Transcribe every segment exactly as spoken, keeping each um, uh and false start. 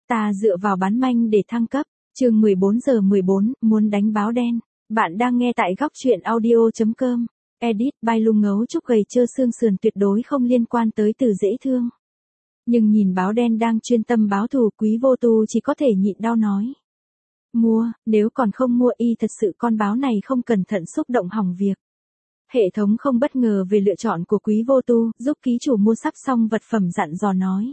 Ta dựa vào bán manh để thăng cấp. Chương mười bốn giờ mười bốn, muốn đánh báo đen. Bạn đang nghe tại góc truyện audio chấm com. Edit by Lung Ngấu Trúc gầy trơ xương sườn tuyệt đối không liên quan tới từ dễ thương. Nhưng nhìn báo đen đang chuyên tâm báo thù, Quý Vô Tu chỉ có thể nhịn đau nói. Mua, nếu còn không mua y thật sự con báo này không cẩn thận xúc động hỏng việc. Hệ thống không bất ngờ về lựa chọn của Quý Vô Tu, giúp ký chủ mua sắp xong vật phẩm dặn dò nói.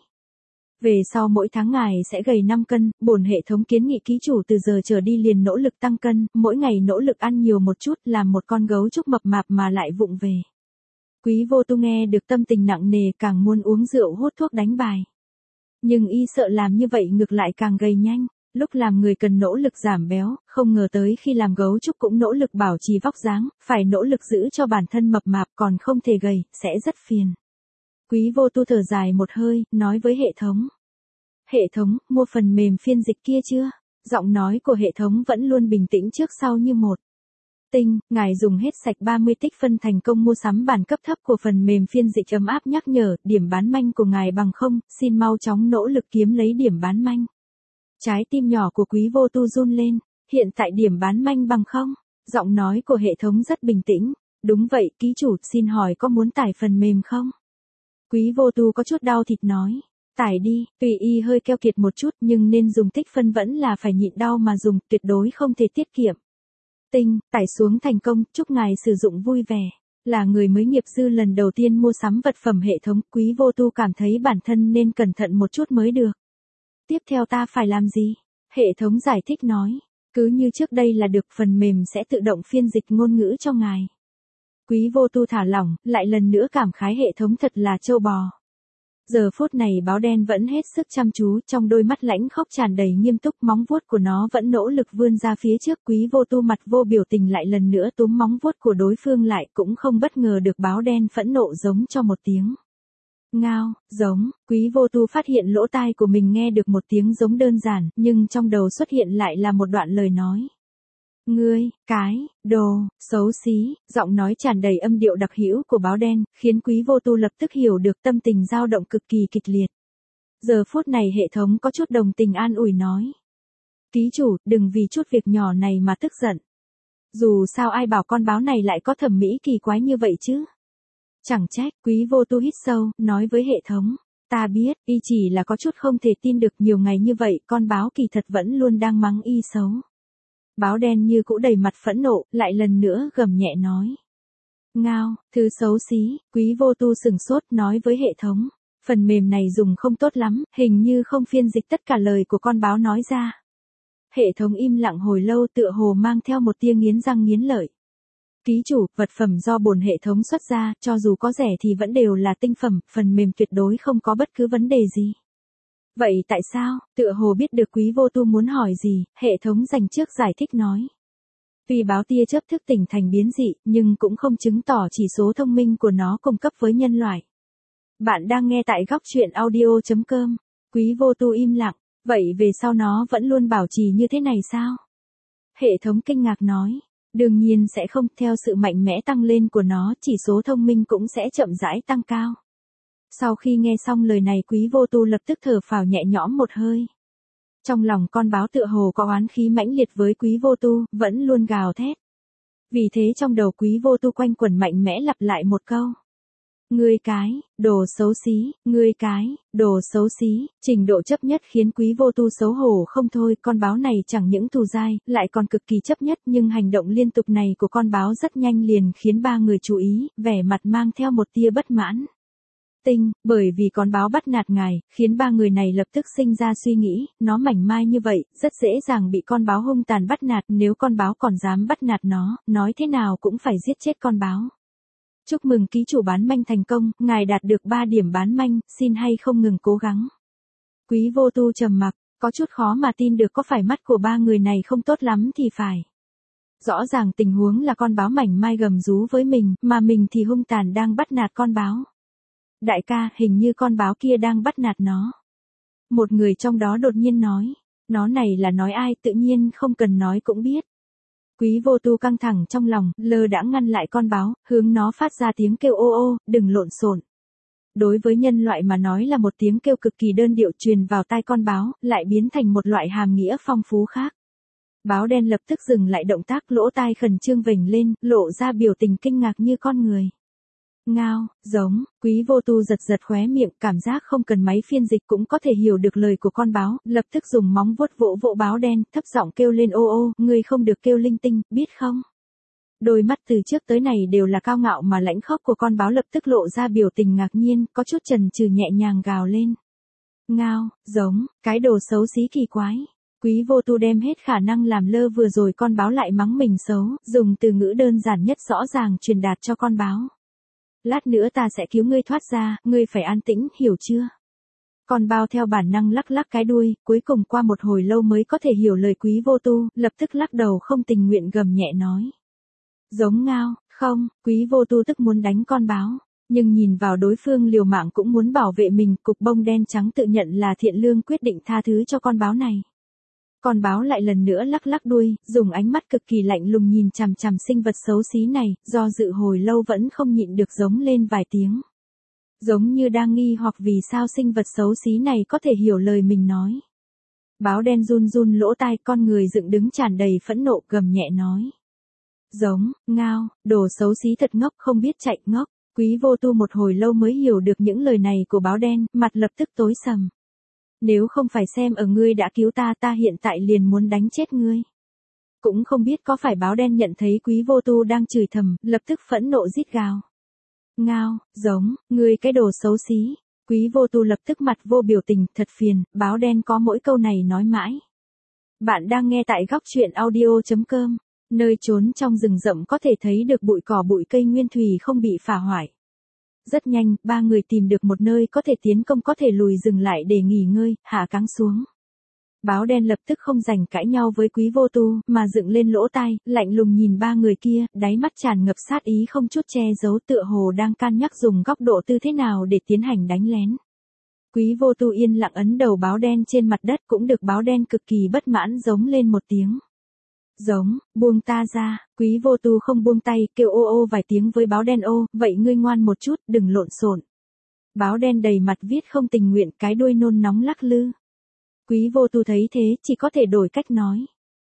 Về sau mỗi tháng ngài sẽ gầy năm cân, bổn hệ thống kiến nghị ký chủ từ giờ trở đi liền nỗ lực tăng cân, mỗi ngày nỗ lực ăn nhiều một chút, làm một con gấu trúc mập mạp mà lại vụng về. Quý Vô Tu nghe được tâm tình nặng nề, càng muốn uống rượu hút thuốc đánh bài. Nhưng y sợ làm như vậy ngược lại càng gầy nhanh. Lúc làm người cần nỗ lực giảm béo, không ngờ tới khi làm gấu trúc cũng nỗ lực bảo trì vóc dáng, phải nỗ lực giữ cho bản thân mập mạp còn không thể gầy, sẽ rất phiền. Quý Vô Tu thở dài một hơi, nói với hệ thống. Hệ thống, mua phần mềm phiên dịch kia chưa? Giọng nói của hệ thống vẫn luôn bình tĩnh trước sau như một. Tinh, ngài dùng hết sạch ba mươi tích phân thành công mua sắm bản cấp thấp của phần mềm phiên dịch ấm áp nhắc nhở, điểm bán manh của ngài bằng không, xin mau chóng nỗ lực kiếm lấy điểm bán manh. Trái tim nhỏ của Quý Vô Tu run lên, hiện tại điểm bán manh bằng không? Giọng nói của hệ thống rất bình tĩnh. Đúng vậy, ký chủ, xin hỏi có muốn tải phần mềm không? Quý Vô Tu có chút đau thịt nói. Tải đi, tùy y hơi keo kiệt một chút nhưng nên dùng tích phân vẫn là phải nhịn đau mà dùng, tuyệt đối không thể tiết kiệm. Tinh, tải xuống thành công, chúc ngài sử dụng vui vẻ. Là người mới nghiệp dư lần đầu tiên mua sắm vật phẩm hệ thống, Quý Vô Tu cảm thấy bản thân nên cẩn thận một chút mới được. Tiếp theo ta phải làm gì? Hệ thống giải thích nói. Cứ như trước đây là được, phần mềm sẽ tự động phiên dịch ngôn ngữ cho ngài. Quý Vô Tu thả lỏng, lại lần nữa cảm khái hệ thống thật là trâu bò. Giờ phút này báo đen vẫn hết sức chăm chú, trong đôi mắt lãnh khốc tràn đầy nghiêm túc, móng vuốt của nó vẫn nỗ lực vươn ra phía trước. Quý Vô Tu mặt vô biểu tình lại lần nữa túm móng vuốt của đối phương lại, cũng không bất ngờ được báo đen phẫn nộ giống cho một tiếng. Ngao, giống, Quý Vô Tu phát hiện lỗ tai của mình nghe được một tiếng giống đơn giản, nhưng trong đầu xuất hiện lại là một đoạn lời nói. Ngươi, cái, đồ, xấu xí, giọng nói tràn đầy âm điệu đặc hữu của báo đen, khiến Quý Vô Tu lập tức hiểu được tâm tình dao động cực kỳ kịch liệt. Giờ phút này hệ thống có chút đồng tình an ủi nói. Ký chủ, đừng vì chút việc nhỏ này mà tức giận. Dù sao ai bảo con báo này lại có thẩm mỹ kỳ quái như vậy chứ. Chẳng trách, Quý Vô Tu hít sâu, nói với hệ thống. Ta biết, y chỉ là có chút không thể tin được, nhiều ngày như vậy, con báo kỳ thật vẫn luôn đang mắng y xấu. Báo đen như cũ đầy mặt phẫn nộ, lại lần nữa gầm nhẹ nói. Ngao, thứ xấu xí, Quý Vô Tu sừng sốt nói với hệ thống. Phần mềm này dùng không tốt lắm, hình như không phiên dịch tất cả lời của con báo nói ra. Hệ thống im lặng hồi lâu, tựa hồ mang theo một tia nghiến răng nghiến lợi. Ký chủ, vật phẩm do bổn hệ thống xuất ra, cho dù có rẻ thì vẫn đều là tinh phẩm, phần mềm tuyệt đối không có bất cứ vấn đề gì. Vậy tại sao, tựa hồ biết được Quý Vô Tu muốn hỏi gì, hệ thống dành trước giải thích nói. Vì báo tia chớp thức tỉnh thành biến dị, nhưng cũng không chứng tỏ chỉ số thông minh của nó cùng cấp với nhân loại. Bạn đang nghe tại góc truyện audio chấm com. Quý Vô Tu im lặng, vậy về sau nó vẫn luôn bảo trì như thế này sao? Hệ thống kinh ngạc nói. Đương nhiên sẽ không, theo sự mạnh mẽ tăng lên của nó, chỉ số thông minh cũng sẽ chậm rãi tăng cao. Sau khi nghe xong lời này, Quý Vô Tu lập tức thở phào nhẹ nhõm một hơi. Trong lòng con báo tựa hồ có oán khí mãnh liệt với Quý Vô Tu, vẫn luôn gào thét. Vì thế trong đầu Quý Vô Tu quanh quẩn mạnh mẽ lặp lại một câu. Ngươi cái, đồ xấu xí, ngươi cái, đồ xấu xí, trình độ chấp nhất khiến Quý Vô Tu xấu hổ không thôi, con báo này chẳng những thù dai, lại còn cực kỳ chấp nhất, nhưng hành động liên tục này của con báo rất nhanh liền khiến ba người chú ý, vẻ mặt mang theo một tia bất mãn. Tinh, bởi vì con báo bắt nạt ngài, khiến ba người này lập tức sinh ra suy nghĩ, nó mảnh mai như vậy, rất dễ dàng bị con báo hung tàn bắt nạt, nếu con báo còn dám bắt nạt nó, nói thế nào cũng phải giết chết con báo. Chúc mừng ký chủ bán manh thành công, ngài đạt được ba điểm bán manh, xin hay không ngừng cố gắng. Quý Vô Tu trầm mặc, có chút khó mà tin được có phải mắt của ba người này không tốt lắm thì phải. Rõ ràng tình huống là con báo mảnh mai gầm rú với mình, mà mình thì hung tàn đang bắt nạt con báo. Đại ca, hình như con báo kia đang bắt nạt nó. Một người trong đó đột nhiên nói, nó này là nói ai, tự nhiên không cần nói cũng biết. Quý Vô Tu căng thẳng trong lòng, lơ đãng ngăn lại con báo, hướng nó phát ra tiếng kêu ô ô, đừng lộn xộn. Đối với nhân loại mà nói là một tiếng kêu cực kỳ đơn điệu truyền vào tai con báo, lại biến thành một loại hàm nghĩa phong phú khác. Báo đen lập tức dừng lại động tác, lỗ tai khẩn trương vểnh lên, lộ ra biểu tình kinh ngạc như con người. Ngao, giống, Quý Vô Tu giật giật khóe miệng, cảm giác không cần máy phiên dịch cũng có thể hiểu được lời của con báo, lập tức dùng móng vuốt vỗ vỗ báo đen, thấp giọng kêu lên ô ô, ngươi không được kêu linh tinh, biết không? Đôi mắt từ trước tới này đều là cao ngạo mà lãnh khốc của con báo lập tức lộ ra biểu tình ngạc nhiên, có chút chần chừ nhẹ nhàng gào lên. Ngao, giống, cái đồ xấu xí kỳ quái. Quý Vô Tu đem hết khả năng làm lơ vừa rồi con báo lại mắng mình xấu, dùng từ ngữ đơn giản nhất rõ ràng truyền đạt cho con báo. Lát nữa ta sẽ cứu ngươi thoát ra, ngươi phải an tĩnh, hiểu chưa? Con báo theo bản năng lắc lắc cái đuôi, cuối cùng qua một hồi lâu mới có thể hiểu lời Quý Vô Tu, lập tức lắc đầu không tình nguyện gầm nhẹ nói. Giống ngao, không, Quý Vô Tu tức muốn đánh con báo, nhưng nhìn vào đối phương liều mạng cũng muốn bảo vệ mình, cục bông đen trắng tự nhận là thiện lương quyết định tha thứ cho con báo này. Con báo lại lần nữa lắc lắc đuôi, dùng ánh mắt cực kỳ lạnh lùng nhìn chằm chằm sinh vật xấu xí này, do dự hồi lâu vẫn không nhịn được giống lên vài tiếng. Giống như đang nghi hoặc vì sao sinh vật xấu xí này có thể hiểu lời mình nói. Báo đen run run lỗ tai, con người dựng đứng tràn đầy phẫn nộ, gầm nhẹ nói. Giống, ngao, đồ xấu xí thật ngốc, không biết chạy ngốc. Quý Vô Tu một hồi lâu mới hiểu được những lời này của báo đen, mặt lập tức tối sầm. Nếu không phải xem ở ngươi đã cứu ta, ta hiện tại liền muốn đánh chết ngươi. Cũng không biết có phải báo đen nhận thấy Quý Vô Tu đang chửi thầm, lập tức phẫn nộ rít gào. Ngao, giống, ngươi cái đồ xấu xí. Quý Vô Tu lập tức mặt vô biểu tình, thật phiền, báo đen có mỗi câu này nói mãi. Bạn đang nghe tại góc truyện audio chấm com. Nơi trốn trong rừng rậm có thể thấy được bụi cỏ bụi cây nguyên thủy không bị phá hoại. Rất nhanh, ba người tìm được một nơi có thể tiến công có thể lùi dừng lại để nghỉ ngơi, hạ cáng xuống. Báo đen lập tức không rảnh cãi nhau với Quý Vô Tu, mà dựng lên lỗ tai, lạnh lùng nhìn ba người kia, đáy mắt tràn ngập sát ý không chút che giấu, tựa hồ đang can nhắc dùng góc độ tư thế nào để tiến hành đánh lén. Quý Vô Tu yên lặng ấn đầu báo đen trên mặt đất, cũng được báo đen cực kỳ bất mãn giống lên một tiếng. Giống, buông ta ra, Quý Vô Tu không buông tay, kêu ô ô vài tiếng với báo đen ô, vậy ngươi ngoan một chút, đừng lộn xộn. Báo đen đầy mặt viết không tình nguyện, cái đuôi nôn nóng lắc lư. Quý Vô Tu thấy thế, chỉ có thể đổi cách nói.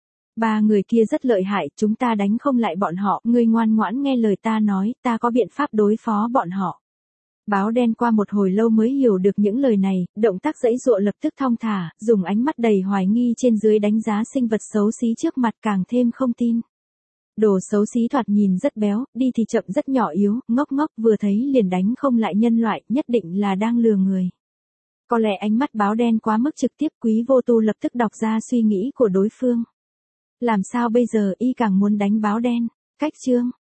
Ba người kia rất lợi hại, chúng ta đánh không lại bọn họ, ngươi ngoan ngoãn nghe lời ta nói, ta có biện pháp đối phó bọn họ. Báo đen qua một hồi lâu mới hiểu được những lời này, động tác giãy giụa lập tức thong thả, dùng ánh mắt đầy hoài nghi trên dưới đánh giá sinh vật xấu xí trước mặt càng thêm không tin. Đồ xấu xí thoạt nhìn rất béo, đi thì chậm rất nhỏ yếu, ngốc ngốc vừa thấy liền đánh không lại nhân loại, nhất định là đang lừa người. Có lẽ ánh mắt báo đen quá mức trực tiếp, Quý Vô Tu lập tức đọc ra suy nghĩ của đối phương. Làm sao bây giờ, y càng muốn đánh báo đen. Cách chương,